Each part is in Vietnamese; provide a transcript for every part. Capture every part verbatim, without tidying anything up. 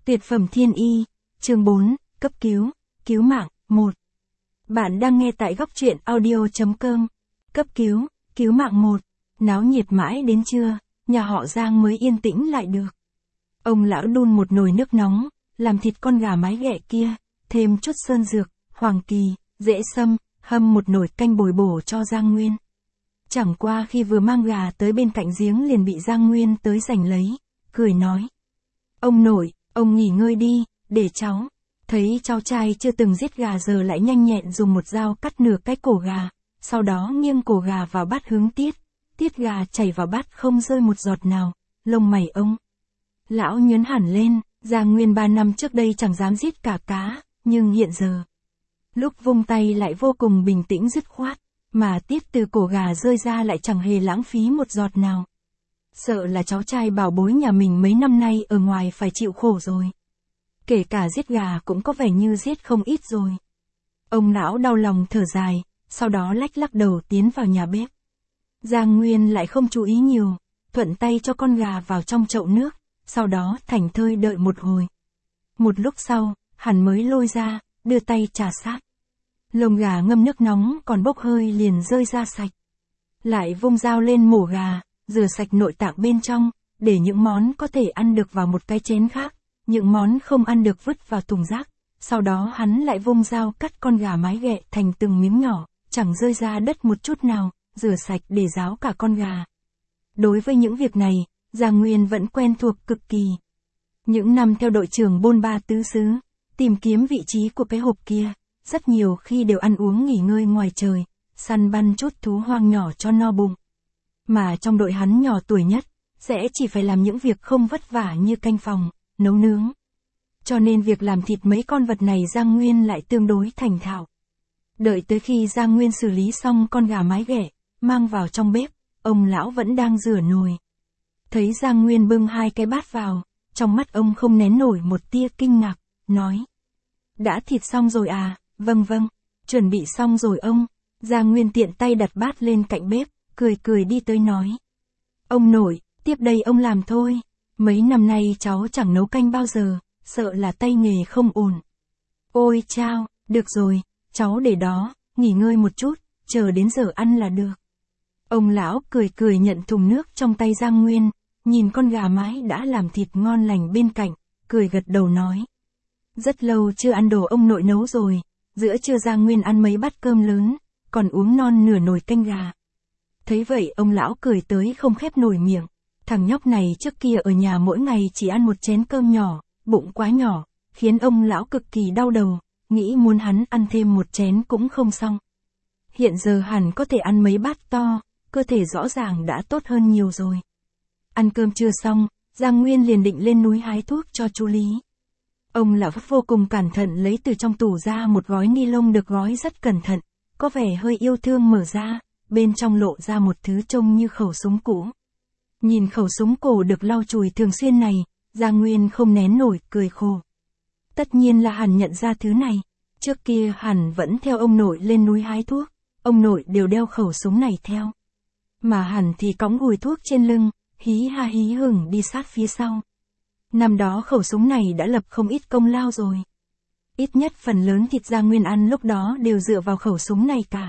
Tuyệt phẩm thiên y, chương bốn, cấp cứu, cứu mạng, một. Bạn đang nghe tại góc truyện audio chấm com. Cấp cứu, cứu mạng một. Náo nhiệt mãi đến trưa, nhà họ Giang mới yên tĩnh lại được. Ông lão đun một nồi nước nóng, làm thịt con gà mái ghẹ kia, thêm chút sơn dược, hoàng kỳ, rễ sâm, hâm một nồi canh bồi bổ cho Giang Nguyên. Chẳng qua khi vừa mang gà tới bên cạnh giếng liền bị Giang Nguyên tới giành lấy, cười nói. Ông nội, ông nghỉ ngơi đi, để cháu. Thấy cháu trai chưa từng giết gà giờ lại nhanh nhẹn dùng một dao cắt nửa cái cổ gà, sau đó nghiêng cổ gà vào bát hướng tiết, tiết gà chảy vào bát không rơi một giọt nào, lông mày ông lão nhớn hẳn lên. Giang Nguyên ba năm trước đây chẳng dám giết cả cá, nhưng hiện giờ, lúc vung tay lại vô cùng bình tĩnh dứt khoát, mà tiết từ cổ gà rơi ra lại chẳng hề lãng phí một giọt nào. Sợ là cháu trai bảo bối nhà mình mấy năm nay ở ngoài phải chịu khổ rồi. Kể cả giết gà cũng có vẻ như giết không ít rồi. Ông lão đau lòng thở dài, sau đó lách lắc đầu tiến vào nhà bếp. Giang Nguyên lại không chú ý nhiều, thuận tay cho con gà vào trong chậu nước, sau đó thảnh thơi đợi một hồi. Một lúc sau, hắn mới lôi ra, đưa tay trà sát. Lông gà ngâm nước nóng còn bốc hơi liền rơi ra sạch. Lại vung dao lên mổ gà, rửa sạch nội tạng bên trong, để những món có thể ăn được vào một cái chén khác, những món không ăn được vứt vào thùng rác. Sau đó hắn lại vung dao cắt con gà mái ghẹ thành từng miếng nhỏ, chẳng rơi ra đất một chút nào, rửa sạch để ráo cả con gà. Đối với những việc này, Giang Nguyên vẫn quen thuộc cực kỳ. Những năm theo đội trưởng bôn ba tứ xứ, tìm kiếm vị trí của cái hộp kia, rất nhiều khi đều ăn uống nghỉ ngơi ngoài trời, săn bắn chút thú hoang nhỏ cho no bụng. Mà trong đội hắn nhỏ tuổi nhất, sẽ chỉ phải làm những việc không vất vả như canh phòng, nấu nướng. Cho nên việc làm thịt mấy con vật này Giang Nguyên lại tương đối thành thạo. Đợi tới khi Giang Nguyên xử lý xong con gà mái ghẻ, mang vào trong bếp, ông lão vẫn đang rửa nồi. Thấy Giang Nguyên bưng hai cái bát vào, trong mắt ông không nén nổi một tia kinh ngạc, nói. Đã thịt xong rồi à, vâng vâng, chuẩn bị xong rồi ông. Giang Nguyên tiện tay đặt bát lên cạnh bếp, cười cười đi tới nói. Ông nội, tiếp đây ông làm thôi. Mấy năm nay cháu chẳng nấu canh bao giờ, sợ là tay nghề không ổn. Ôi chao, được rồi, cháu để đó, nghỉ ngơi một chút, chờ đến giờ ăn là được. Ông lão cười cười nhận thùng nước trong tay Giang Nguyên, nhìn con gà mái đã làm thịt ngon lành bên cạnh, cười gật đầu nói. Rất lâu chưa ăn đồ ông nội nấu rồi, giữa trưa Giang Nguyên ăn mấy bát cơm lớn, còn uống non nửa nồi canh gà. Thấy vậy ông lão cười tới không khép nổi miệng, thằng nhóc này trước kia ở nhà mỗi ngày chỉ ăn một chén cơm nhỏ, bụng quá nhỏ, khiến ông lão cực kỳ đau đầu, nghĩ muốn hắn ăn thêm một chén cũng không xong. Hiện giờ hẳn có thể ăn mấy bát to, cơ thể rõ ràng đã tốt hơn nhiều rồi. Ăn cơm chưa xong, Giang Nguyên liền định lên núi hái thuốc cho chú Lý. Ông lão vô cùng cẩn thận lấy từ trong tủ ra một gói ni lông được gói rất cẩn thận, có vẻ hơi yêu thương mở ra, bên trong lộ ra một thứ trông như khẩu súng cũ. Nhìn khẩu súng cổ được lau chùi thường xuyên này, Giang Nguyên không nén nổi cười khổ. Tất nhiên là hẳn nhận ra thứ này, trước kia hẳn vẫn theo ông nội lên núi hái thuốc, ông nội đều đeo khẩu súng này theo. Mà hẳn thì cõng gùi thuốc trên lưng, hí ha hí hửng đi sát phía sau. Năm đó khẩu súng này đã lập không ít công lao rồi. Ít nhất phần lớn thịt Giang Nguyên ăn lúc đó đều dựa vào khẩu súng này cả.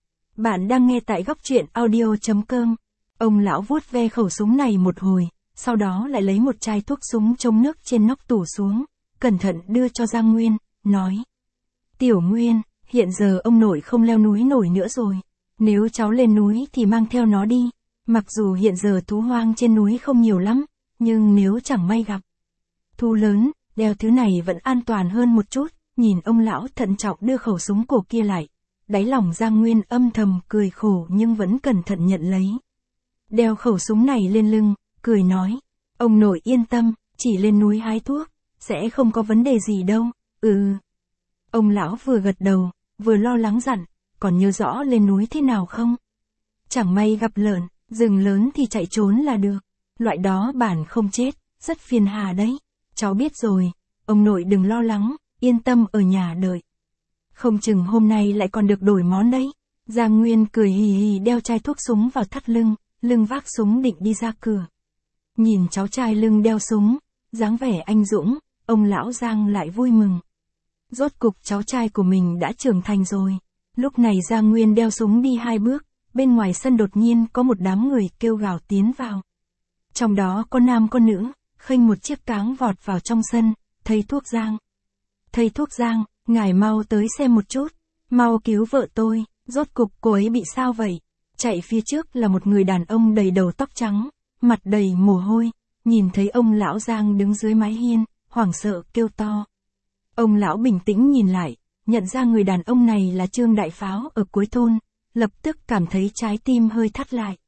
Bạn đang nghe tại góc truyện audio chấm com. Ông lão vuốt ve khẩu súng này một hồi, sau đó lại lấy một chai thuốc súng chống nước trên nóc tủ xuống, cẩn thận đưa cho Giang Nguyên, nói. Tiểu Nguyên, hiện giờ ông nội không leo núi nổi nữa rồi. Nếu cháu lên núi thì mang theo nó đi. Mặc dù hiện giờ thú hoang trên núi không nhiều lắm, nhưng nếu chẳng may gặp thú lớn, đeo thứ này vẫn an toàn hơn một chút. Nhìn ông lão thận trọng đưa khẩu súng cổ kia lại, đáy lòng Giang Nguyên âm thầm cười khổ nhưng vẫn cẩn thận nhận lấy. Đeo khẩu súng này lên lưng, cười nói. Ông nội yên tâm, chỉ lên núi hái thuốc, sẽ không có vấn đề gì đâu. Ừ. Ông lão vừa gật đầu, vừa lo lắng dặn, còn nhớ rõ lên núi thế nào không? Chẳng may gặp lợn, rừng lớn thì chạy trốn là được. Loại đó bản không chết, rất phiền hà đấy. Cháu biết rồi, ông nội đừng lo lắng, yên tâm ở nhà đợi. Không chừng hôm nay lại còn được đổi món đấy. Giang Nguyên cười hì hì đeo chai thuốc súng vào thắt lưng, lưng vác súng định đi ra cửa. Nhìn cháu trai lưng đeo súng, dáng vẻ anh dũng, ông lão Giang lại vui mừng. Rốt cục cháu trai của mình đã trưởng thành rồi. Lúc này Giang Nguyên đeo súng đi hai bước, bên ngoài sân đột nhiên có một đám người kêu gào tiến vào. Trong đó có nam có nữ, khênh một chiếc cáng vọt vào trong sân, thầy thuốc Giang. Thầy thuốc Giang, ngài mau tới xem một chút, mau cứu vợ tôi, rốt cục cô ấy bị sao vậy? Chạy phía trước là một người đàn ông đầy đầu tóc trắng, mặt đầy mồ hôi, nhìn thấy ông lão Giang đứng dưới mái hiên, hoảng sợ kêu to. Ông lão bình tĩnh nhìn lại, nhận ra người đàn ông này là Trương Đại Pháo ở cuối thôn, lập tức cảm thấy trái tim hơi thắt lại.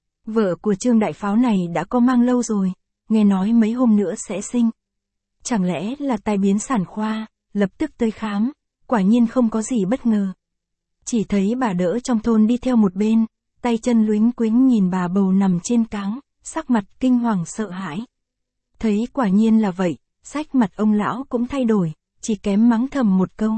Vợ của Trương Đại Pháo này đã có mang lâu rồi, nghe nói mấy hôm nữa sẽ sinh. Chẳng lẽ là tai biến sản khoa, lập tức tới khám, quả nhiên không có gì bất ngờ. Chỉ thấy bà đỡ trong thôn đi theo một bên, tay chân luính quính nhìn bà bầu nằm trên cáng, sắc mặt kinh hoàng sợ hãi. Thấy quả nhiên là vậy, sắc mặt ông lão cũng thay đổi, chỉ kém mắng thầm một câu.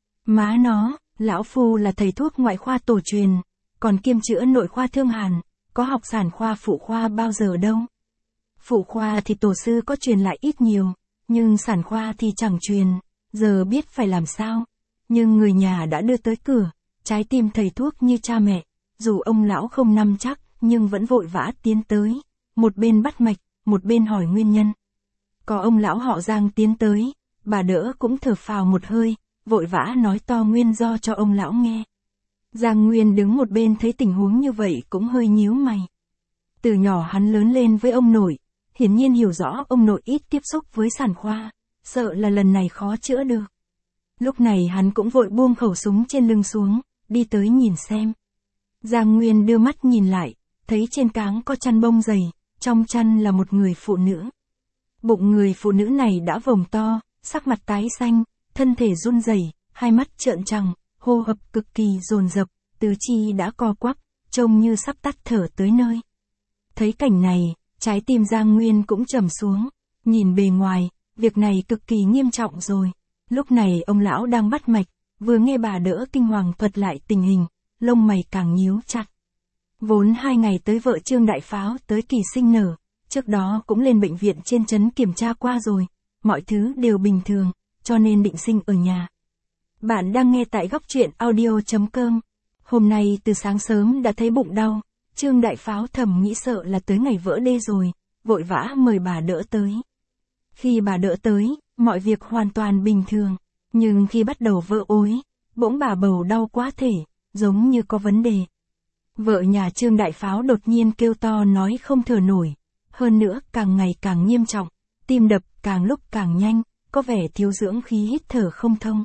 Má nó, lão phu là thầy thuốc ngoại khoa tổ truyền, còn kiêm chữa nội khoa thương hàn, có học sản khoa phụ khoa bao giờ đâu. Phụ khoa thì tổ sư có truyền lại ít nhiều, nhưng sản khoa thì chẳng truyền, giờ biết phải làm sao. Nhưng người nhà đã đưa tới cửa, trái tim thầy thuốc như cha mẹ, dù ông lão không nắm chắc, nhưng vẫn vội vã tiến tới, một bên bắt mạch, một bên hỏi nguyên nhân. Có ông lão họ Giang tiến tới, bà đỡ cũng thở phào một hơi, vội vã nói to nguyên do cho ông lão nghe. Giang Nguyên đứng một bên thấy tình huống như vậy cũng hơi nhíu mày. Từ nhỏ hắn lớn lên với ông nội, hiển nhiên hiểu rõ ông nội ít tiếp xúc với sản khoa, sợ là lần này khó chữa được. Lúc này hắn cũng vội buông khẩu súng trên lưng xuống, đi tới nhìn xem. Giang Nguyên đưa mắt nhìn lại, thấy trên cáng có chăn bông dày, trong chăn là một người phụ nữ. Bụng người phụ nữ này đã vồng to, sắc mặt tái xanh, thân thể run rẩy, hai mắt trợn trằng, hô hấp cực kỳ dồn dập, tứ chi đã co quắp, trông như sắp tắt thở tới nơi. Thấy cảnh này, trái tim Giang Nguyên cũng trầm xuống, nhìn bề ngoài, việc này cực kỳ nghiêm trọng rồi. Lúc này ông lão đang bắt mạch, vừa nghe bà đỡ kinh hoàng thuật lại tình hình, lông mày càng nhíu chặt. Vốn hai ngày tới vợ Trương Đại Pháo tới kỳ sinh nở, trước đó cũng lên bệnh viện trên trấn kiểm tra qua rồi, mọi thứ đều bình thường, cho nên định sinh ở nhà. Bạn đang nghe tại góc truyện audio chấm com. Hôm nay từ sáng sớm đã thấy bụng đau, Trương Đại Pháo thầm nghĩ sợ là tới ngày vỡ đê rồi, vội vã mời bà đỡ tới. Khi bà đỡ tới, mọi việc hoàn toàn bình thường, nhưng khi bắt đầu vỡ ối, bỗng bà bầu đau quá thể, giống như có vấn đề. Vợ nhà Trương Đại Pháo đột nhiên kêu to nói không thở nổi, hơn nữa càng ngày càng nghiêm trọng, tim đập càng lúc càng nhanh, có vẻ thiếu dưỡng khí hít thở không thông.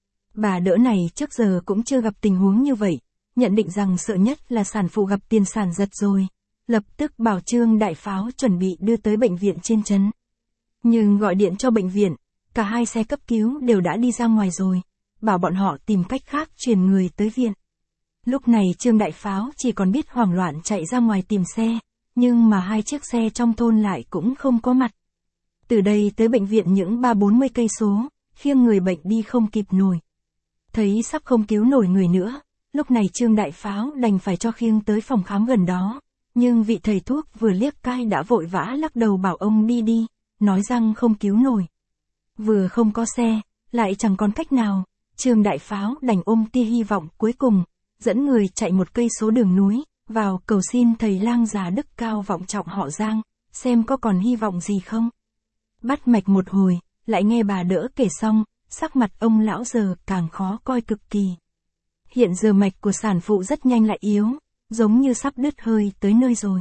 Bà đỡ này trước giờ cũng chưa gặp tình huống như vậy, nhận định rằng sợ nhất là sản phụ gặp tiền sản giật rồi, lập tức bảo Trương Đại Pháo chuẩn bị đưa tới bệnh viện trên trấn. Nhưng gọi điện cho bệnh viện, cả hai xe cấp cứu đều đã đi ra ngoài rồi, bảo bọn họ tìm cách khác chuyển người tới viện. Lúc này Trương Đại Pháo chỉ còn biết hoảng loạn chạy ra ngoài tìm xe, nhưng mà hai chiếc xe trong thôn lại cũng không có mặt. Từ đây tới bệnh viện những ba bốn mươi cây số, khiêng người bệnh đi không kịp nổi. Thấy sắp không cứu nổi người nữa, lúc này Trương Đại Pháo đành phải cho khiêng tới phòng khám gần đó, nhưng vị thầy thuốc vừa liếc cai đã vội vã lắc đầu bảo ông đi đi, nói rằng không cứu nổi. Vừa không có xe, lại chẳng còn cách nào, Trương Đại Pháo đành ôm tia hy vọng cuối cùng, dẫn người chạy một cây số đường núi, vào cầu xin thầy lang già đức cao vọng trọng họ Giang, xem có còn hy vọng gì không. Bắt mạch một hồi, lại nghe bà đỡ kể xong, sắc mặt ông lão giờ càng khó coi cực kỳ. Hiện giờ mạch của sản phụ rất nhanh lại yếu, giống như sắp đứt hơi tới nơi rồi.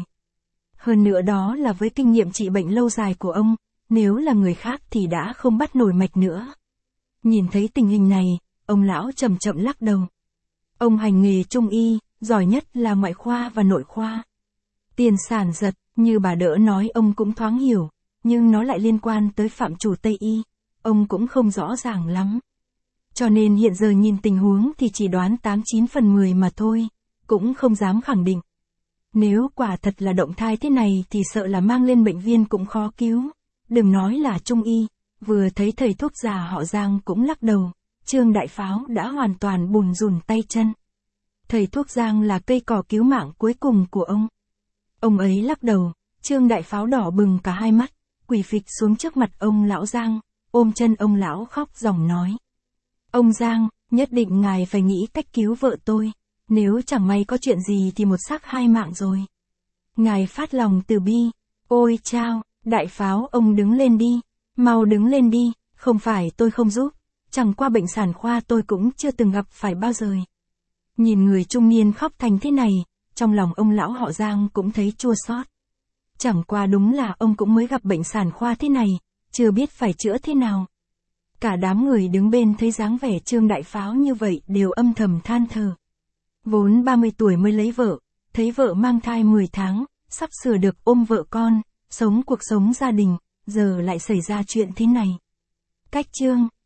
Hơn nữa đó là với kinh nghiệm trị bệnh lâu dài của ông, nếu là người khác thì đã không bắt nổi mạch nữa. Nhìn thấy tình hình này, ông lão chậm chậm lắc đầu. Ông hành nghề trung y, giỏi nhất là ngoại khoa và nội khoa. Tiền sản giật, như bà đỡ nói ông cũng thoáng hiểu, nhưng nó lại liên quan tới phạm chủ Tây y, ông cũng không rõ ràng lắm. Cho nên hiện giờ nhìn tình huống thì chỉ đoán tám chín phần mười mà thôi, cũng không dám khẳng định. Nếu quả thật là động thai thế này thì sợ là mang lên bệnh viện cũng khó cứu, đừng nói là trung y, vừa thấy thầy thuốc già họ Giang cũng lắc đầu, Trương Đại Pháo đã hoàn toàn bùn rùn tay chân. Thầy thuốc Giang là cây cỏ cứu mạng cuối cùng của ông. Ông ấy lắc đầu, Trương Đại Pháo đỏ bừng cả hai mắt, quỳ phịch xuống trước mặt ông lão Giang, ôm chân ông lão khóc ròng nói. Ông Giang, nhất định ngài phải nghĩ cách cứu vợ tôi. Nếu chẳng may có chuyện gì thì một xác hai mạng rồi. Ngài phát lòng từ bi. Ôi chao, đại pháo ông đứng lên đi. Mau đứng lên đi, không phải tôi không giúp. Chẳng qua bệnh sản khoa tôi cũng chưa từng gặp phải bao giờ. Nhìn người trung niên khóc thành thế này, trong lòng ông lão họ Giang cũng thấy chua xót. Chẳng qua đúng là ông cũng mới gặp bệnh sản khoa thế này, chưa biết phải chữa thế nào. Cả đám người đứng bên thấy dáng vẻ Trương Đại Pháo như vậy đều âm thầm than thở. Vốn ba mươi tuổi mới lấy vợ, thấy vợ mang thai mười tháng, sắp sửa được ôm vợ con, sống cuộc sống gia đình, giờ lại xảy ra chuyện thế này. Cách Trương